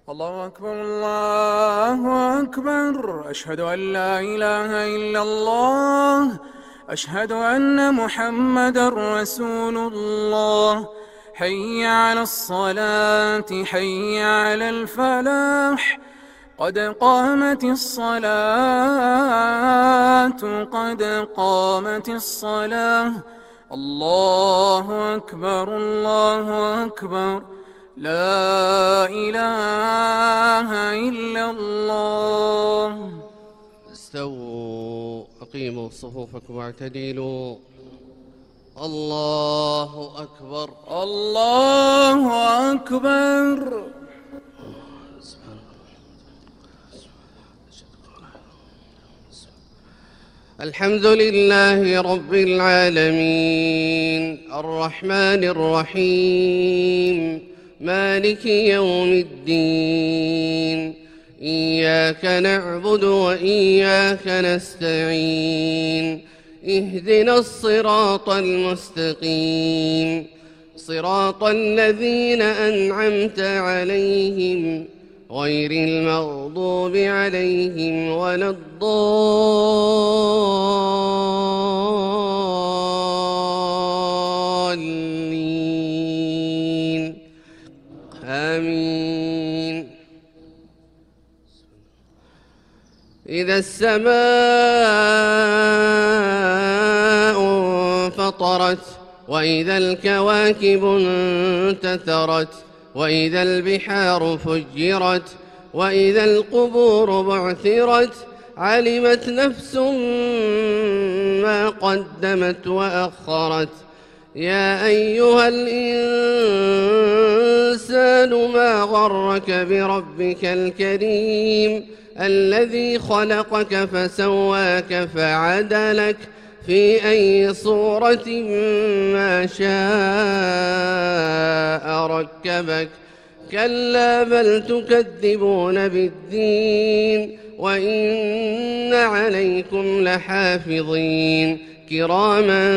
الله أكبر الله أكبر، أشهد أن لا إله إلا الله، أشهد أن محمدا رسول الله. حي على الصلاة، حي على الفلاح، قد قامت الصلاة، قد قامت الصلاة. الله أكبر الله أكبر، لا إله إلا الله. استووا، أقيموا صفوفكم واعتدلوا. الله أكبر الله أكبر. الحمد لله رب العالمين، الرحمن الرحيم، مالك يوم الدين. إياك نعبد وإياك نستعين، اهدنا الصراط المستقيم، صراط الذين أنعمت عليهم غير المغضوب عليهم ولا الضالين، آمين. إذا السماء انفطرت، وإذا الكواكب انتثرت، وإذا البحار فجرت، وإذا القبور بعثرت، علمت نفس ما قدمت وأخرت. يا أيها الإنسان ما غرك بربك الكريم، الذي خلقك فسواك فعدلك في أي صورة ما شاء ركبك. كلا بل تكذبون بالدين، وإن عليكم لحافظين كراما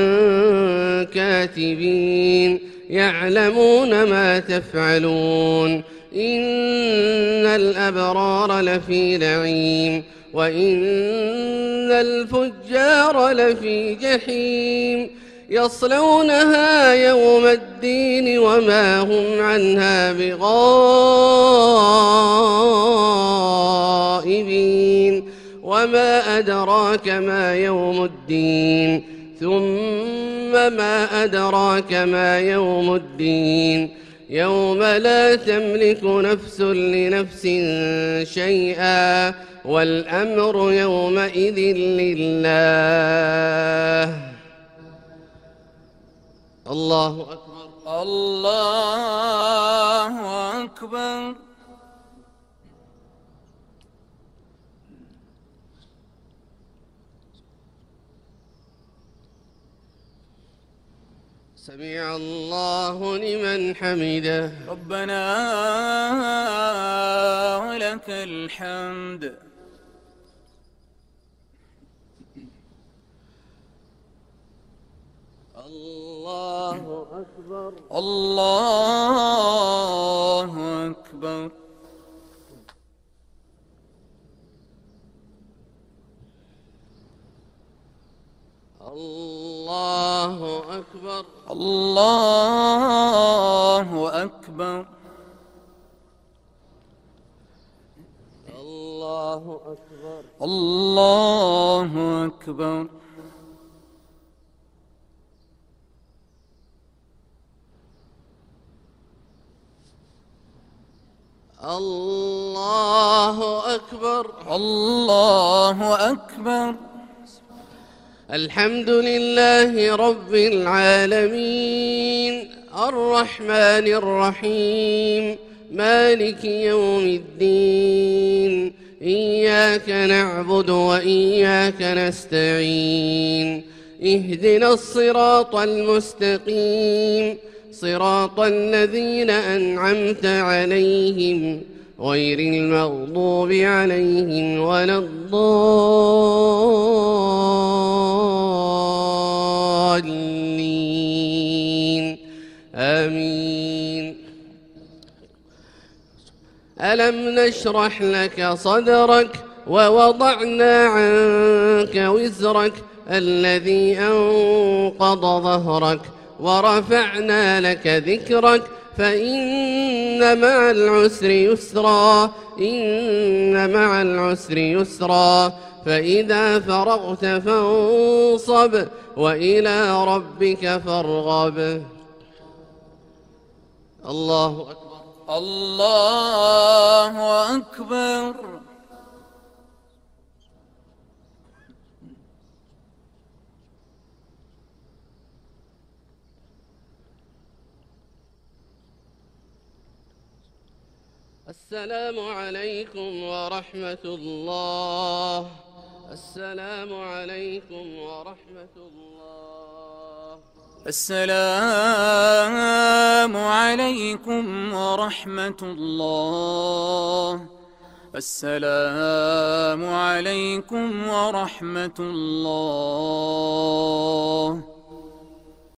كاتبين يعلمون ما تفعلون. إن الأبرار لفي نعيم، وإن الفجار لفي جحيم، يصلونها يوم الدين وما هم عنها بغائبين. وما أدراك ما يوم الدين، ثم ما أدراك ما يوم الدين. يوم لا تملك نفس لنفس شيئا، والأمر يومئذ لله. الله أكبر الله أكبر. سمع الله لمن حمده. ربنا ولك الحمد. الله أكبر الله أكبر. الله أكبر الله أكبر. الله أكبر الله أكبر. الله أكبر الله أكبر. الحمد لله رب العالمين، الرحمن الرحيم، مالك يوم الدين. إياك نعبد وإياك نستعين، اهدنا الصراط المستقيم، صراط الذين أنعمت عليهم غير المغضوب عليهم ولا الضالين، آمين. ألم نشرح لك صدرك ووضعنا عنك وزرك الذي أنقض ظهرك ورفعنا لك ذكرك فإن مع العسر يسرا إن مع العسر يسرا فإذا فرغت فانصب وإلى ربك فارغب. الله أكبر. الله أكبر. السلام عليكم ورحمة الله. السلام عليكم ورحمة الله. السلام عليكم ورحمة الله. السلام عليكم ورحمة الله.